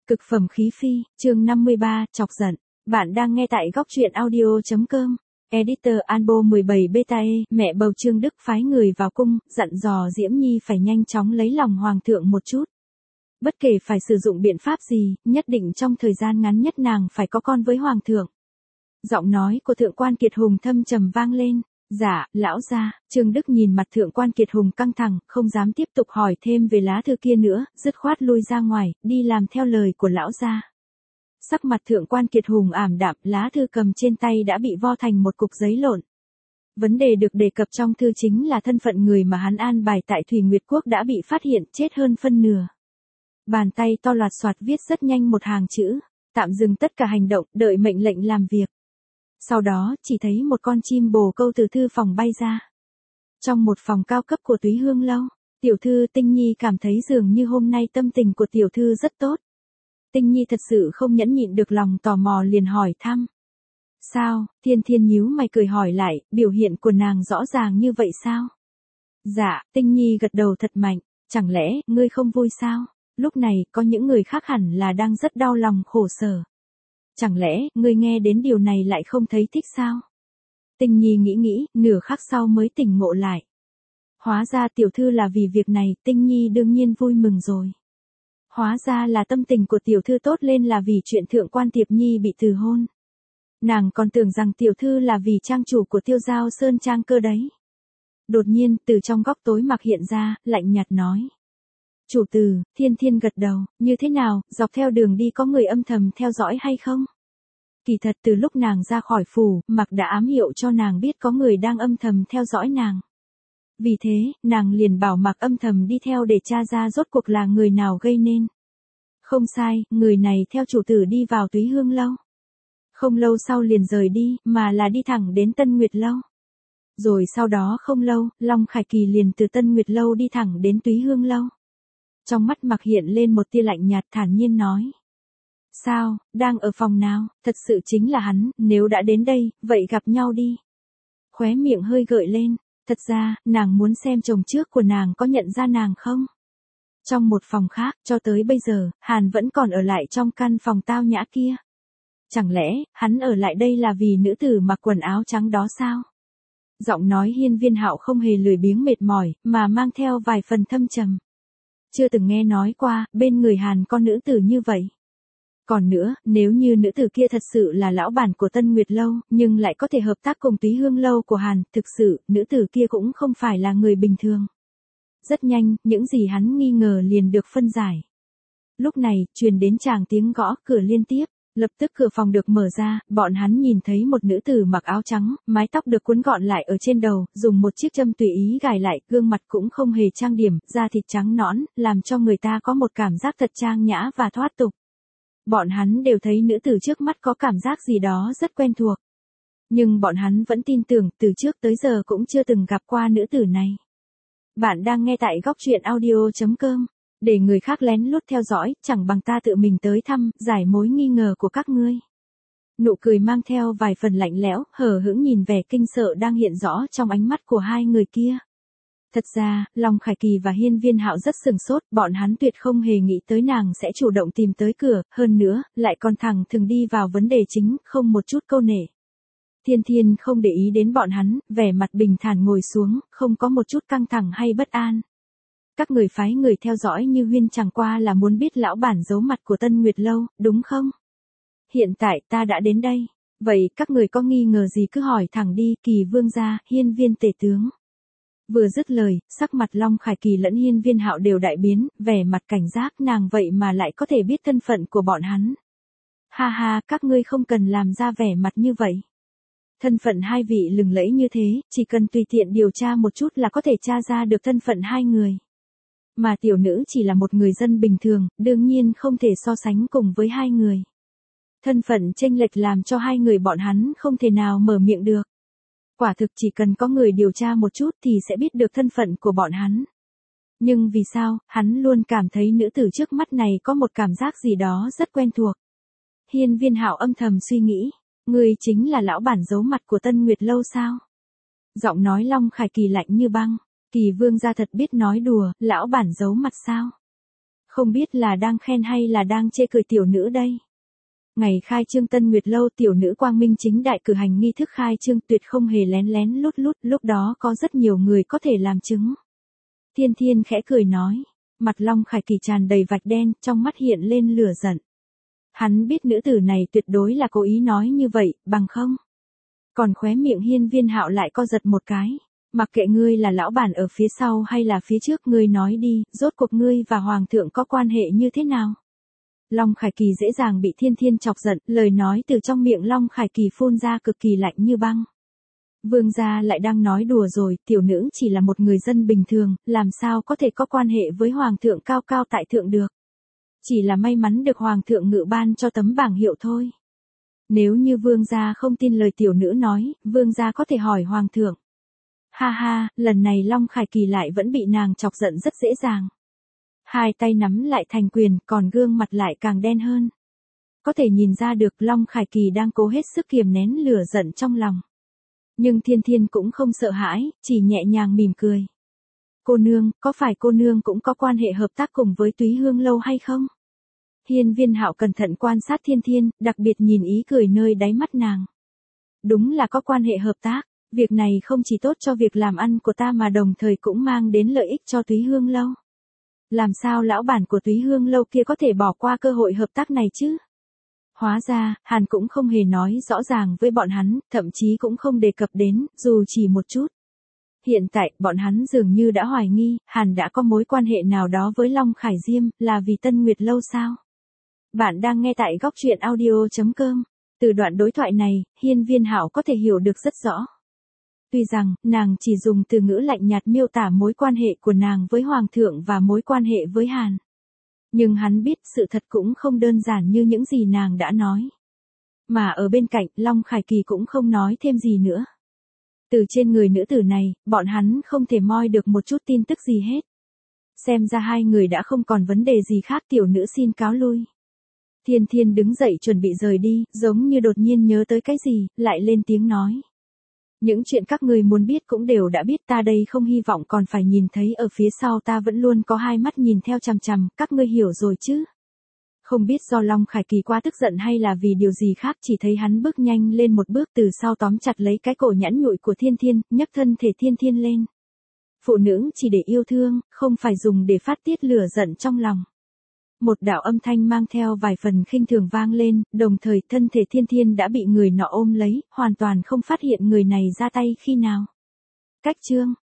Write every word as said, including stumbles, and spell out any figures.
Cực phẩm khí phi, chương năm mươi ba, chọc giận. Bạn đang nghe tại góc truyện audio chấm com. Editor Albo mười bảy Beta E, mẹ bầu Trương Đức phái người vào cung, dặn dò Diễm Nhi phải nhanh chóng lấy lòng hoàng thượng một chút. Bất kể phải sử dụng biện pháp gì, nhất định trong thời gian ngắn nhất nàng phải có con với hoàng thượng. Giọng nói của thượng quan Kiệt Hùng thâm trầm vang lên. Dạ, lão gia. Trương Đức nhìn mặt thượng quan Kiệt Hùng căng thẳng, không dám tiếp tục hỏi thêm về lá thư kia nữa, dứt khoát lui ra ngoài, đi làm theo lời của lão gia. Sắc mặt thượng quan Kiệt Hùng ảm đạm, lá thư cầm trên tay đã bị vo thành một cục giấy lộn. Vấn đề được đề cập trong thư chính là thân phận người mà hắn an bài tại Thủy Nguyệt Quốc đã bị phát hiện chết hơn phân nửa. Bàn tay to loạt soạt viết rất nhanh một hàng chữ, tạm dừng tất cả hành động, đợi mệnh lệnh làm việc. Sau đó, chỉ thấy một con chim bồ câu từ thư phòng bay ra. Trong một phòng cao cấp của Túy Hương Lâu, tiểu thư Tinh Nhi cảm thấy dường như hôm nay tâm tình của tiểu thư rất tốt. Tinh Nhi thật sự không nhẫn nhịn được lòng tò mò liền hỏi thăm. Sao, Thiên Thiên nhíu mày cười hỏi lại, biểu hiện của nàng rõ ràng như vậy sao? Dạ, Tinh Nhi gật đầu thật mạnh, chẳng lẽ, ngươi không vui sao? Lúc này, có những người khác hẳn là đang rất đau lòng khổ sở. Chẳng lẽ, ngươi nghe đến điều này lại không thấy thích sao? Tinh Nhi nghĩ nghĩ, nửa khắc sau mới tỉnh ngộ lại. Hóa ra tiểu thư là vì việc này, Tinh Nhi đương nhiên vui mừng rồi. Hóa ra là tâm tình của tiểu thư tốt lên là vì chuyện thượng quan Tiệp Nhi bị từ hôn. Nàng còn tưởng rằng tiểu thư là vì trang chủ của Tiêu Giao Sơn Trang cơ đấy. Đột nhiên, từ trong góc tối mặc hiện ra, lạnh nhạt nói. Chủ tử, Thiên Thiên gật đầu, như thế nào, dọc theo đường đi có người âm thầm theo dõi hay không? Kỳ thật từ lúc nàng ra khỏi phủ, Mặc đã ám hiệu cho nàng biết có người đang âm thầm theo dõi nàng. Vì thế, nàng liền bảo Mặc âm thầm đi theo để tra ra rốt cuộc là người nào gây nên. Không sai, người này theo chủ tử đi vào Túy Hương Lâu. Không lâu sau liền rời đi, mà là đi thẳng đến Tân Nguyệt Lâu. Rồi sau đó không lâu, Long Khải Kỳ liền từ Tân Nguyệt Lâu đi thẳng đến Túy Hương Lâu. Trong mắt Mặc hiện lên một tia lạnh nhạt thản nhiên nói. Sao, đang ở phòng nào, thật sự chính là hắn, nếu đã đến đây, vậy gặp nhau đi. Khóe miệng hơi gợi lên, thật ra, nàng muốn xem chồng trước của nàng có nhận ra nàng không? Trong một phòng khác, cho tới bây giờ, Hàn vẫn còn ở lại trong căn phòng tao nhã kia. Chẳng lẽ, hắn ở lại đây là vì nữ tử mặc quần áo trắng đó sao? Giọng nói Hiên Viên Hạo không hề lười biếng mệt mỏi, mà mang theo vài phần thâm trầm. Chưa từng nghe nói qua, bên người Hàn có nữ tử như vậy. Còn nữa, nếu như nữ tử kia thật sự là lão bản của Tân Nguyệt Lâu, nhưng lại có thể hợp tác cùng Túy Hương Lâu của Hàn, thực sự, nữ tử kia cũng không phải là người bình thường. Rất nhanh, những gì hắn nghi ngờ liền được phân giải. Lúc này, truyền đến tràng tiếng gõ cửa liên tiếp, lập tức cửa phòng được mở ra, bọn hắn nhìn thấy một nữ tử mặc áo trắng, mái tóc được cuốn gọn lại ở trên đầu, dùng một chiếc châm tùy ý gài lại, gương mặt cũng không hề trang điểm, da thịt trắng nõn, làm cho người ta có một cảm giác thật trang nhã và thoát tục. Bọn hắn đều thấy nữ tử trước mắt có cảm giác gì đó rất quen thuộc. Nhưng bọn hắn vẫn tin tưởng, từ trước tới giờ cũng chưa từng gặp qua nữ tử này. Bạn đang nghe tại góc truyện audio chấm com. Để người khác lén lút theo dõi, chẳng bằng ta tự mình tới thăm, giải mối nghi ngờ của các ngươi. Nụ cười mang theo vài phần lạnh lẽo, hờ hững nhìn vẻ kinh sợ đang hiện rõ trong ánh mắt của hai người kia. Thật ra, Long Khải Kỳ và Hiên Viên Hạo rất sừng sốt, bọn hắn tuyệt không hề nghĩ tới nàng sẽ chủ động tìm tới cửa, hơn nữa, lại còn thẳng thừng đi vào vấn đề chính, không một chút câu nể. Thiên Thiên không để ý đến bọn hắn, vẻ mặt bình thản ngồi xuống, không có một chút căng thẳng hay bất an. Các người phái người theo dõi như huyên chẳng qua là muốn biết lão bản giấu mặt của Tân Nguyệt Lâu, đúng không? Hiện tại ta đã đến đây. Vậy các người có nghi ngờ gì cứ hỏi thẳng đi, Kỳ vương gia, Hiên Viên tể tướng. Vừa dứt lời, sắc mặt Long Khải Kỳ lẫn Hiên Viên Hạo đều đại biến, vẻ mặt cảnh giác nàng vậy mà lại có thể biết thân phận của bọn hắn. Ha ha, các ngươi không cần làm ra vẻ mặt như vậy. Thân phận hai vị lừng lẫy như thế, chỉ cần tùy tiện điều tra một chút là có thể tra ra được thân phận hai người. Mà tiểu nữ chỉ là một người dân bình thường, đương nhiên không thể so sánh cùng với hai người. Thân phận chênh lệch làm cho hai người bọn hắn không thể nào mở miệng được. Quả thực chỉ cần có người điều tra một chút thì sẽ biết được thân phận của bọn hắn. Nhưng vì sao, hắn luôn cảm thấy nữ tử trước mắt này có một cảm giác gì đó rất quen thuộc. Hiên Viên Hạo âm thầm suy nghĩ, người chính là lão bản giấu mặt của Tân Nguyệt Lâu sao? Giọng nói Long Khải Kỳ lạnh như băng. Kỳ vương gia thật biết nói đùa, lão bản giấu mặt sao? Không biết là đang khen hay là đang chê cười tiểu nữ đây. Ngày khai trương Tân Nguyệt Lâu, tiểu nữ quang minh chính đại cử hành nghi thức khai trương, tuyệt không hề lén lén lút lút, lúc đó có rất nhiều người có thể làm chứng. Thiên Thiên khẽ cười nói, mặt Long Khải Kỳ tràn đầy vạch đen, trong mắt hiện lên lửa giận. Hắn biết nữ tử này tuyệt đối là cố ý nói như vậy, bằng không. Còn khóe miệng Hiên Viên Hạo lại co giật một cái. Mặc kệ ngươi là lão bản ở phía sau hay là phía trước, ngươi nói đi, rốt cuộc ngươi và Hoàng thượng có quan hệ như thế nào? Long Khải Kỳ dễ dàng bị Thiên Thiên chọc giận, lời nói từ trong miệng Long Khải Kỳ phun ra cực kỳ lạnh như băng. Vương gia lại đang nói đùa rồi, tiểu nữ chỉ là một người dân bình thường, làm sao có thể có quan hệ với Hoàng thượng cao cao tại thượng được. Chỉ là may mắn được Hoàng thượng ngự ban cho tấm bảng hiệu thôi. Nếu như Vương gia không tin lời tiểu nữ nói, Vương gia có thể hỏi Hoàng thượng. Ha ha, lần này Long Khải Kỳ lại vẫn bị nàng chọc giận rất dễ dàng. Hai tay nắm lại thành quyền, còn gương mặt lại càng đen hơn. Có thể nhìn ra được Long Khải Kỳ đang cố hết sức kiềm nén lửa giận trong lòng. Nhưng Thiên Thiên cũng không sợ hãi, chỉ nhẹ nhàng mỉm cười. Cô nương, có phải cô nương cũng có quan hệ hợp tác cùng với Túy Hương Lâu hay không? Hiên Viên Hạo cẩn thận quan sát Thiên Thiên, đặc biệt nhìn ý cười nơi đáy mắt nàng. Đúng là có quan hệ hợp tác, việc này không chỉ tốt cho việc làm ăn của ta mà đồng thời cũng mang đến lợi ích cho Túy Hương Lâu. Làm sao lão bản của Túy Hương Lâu kia có thể bỏ qua cơ hội hợp tác này chứ? Hóa ra, Hàn cũng không hề nói rõ ràng với bọn hắn, thậm chí cũng không đề cập đến, dù chỉ một chút. Hiện tại, bọn hắn dường như đã hoài nghi, Hàn đã có mối quan hệ nào đó với Long Khải Diêm, là vì Tân Nguyệt Lâu sao? Bạn đang nghe tại góc truyện audio chấm com. Từ đoạn đối thoại này, Hiên Viên Hạo có thể hiểu được rất rõ. Tuy rằng, nàng chỉ dùng từ ngữ lạnh nhạt miêu tả mối quan hệ của nàng với Hoàng thượng và mối quan hệ với Hàn. Nhưng hắn biết sự thật cũng không đơn giản như những gì nàng đã nói. Mà ở bên cạnh, Long Khải Kỳ cũng không nói thêm gì nữa. Từ trên người nữ tử này, bọn hắn không thể moi được một chút tin tức gì hết. Xem ra hai người đã không còn vấn đề gì khác, tiểu nữ xin cáo lui. Thiên Thiên đứng dậy chuẩn bị rời đi, giống như đột nhiên nhớ tới cái gì, lại lên tiếng nói. Những chuyện các người muốn biết cũng đều đã biết, ta đây không hy vọng còn phải nhìn thấy, ở phía sau ta vẫn luôn có hai mắt nhìn theo chằm chằm, các ngươi hiểu rồi chứ? Không biết do Long Khải Kỳ quá tức giận hay là vì điều gì khác, chỉ thấy hắn bước nhanh lên một bước từ sau tóm chặt lấy cái cổ nhẵn nhụi của Thiên Thiên, nhấc thân thể Thiên Thiên lên. Phụ nữ chỉ để yêu thương, không phải dùng để phát tiết lửa giận trong lòng. Một đạo âm thanh mang theo vài phần khinh thường vang lên, đồng thời thân thể Thiên Thiên đã bị người nọ ôm lấy, hoàn toàn không phát hiện người này ra tay khi nào. Cách chương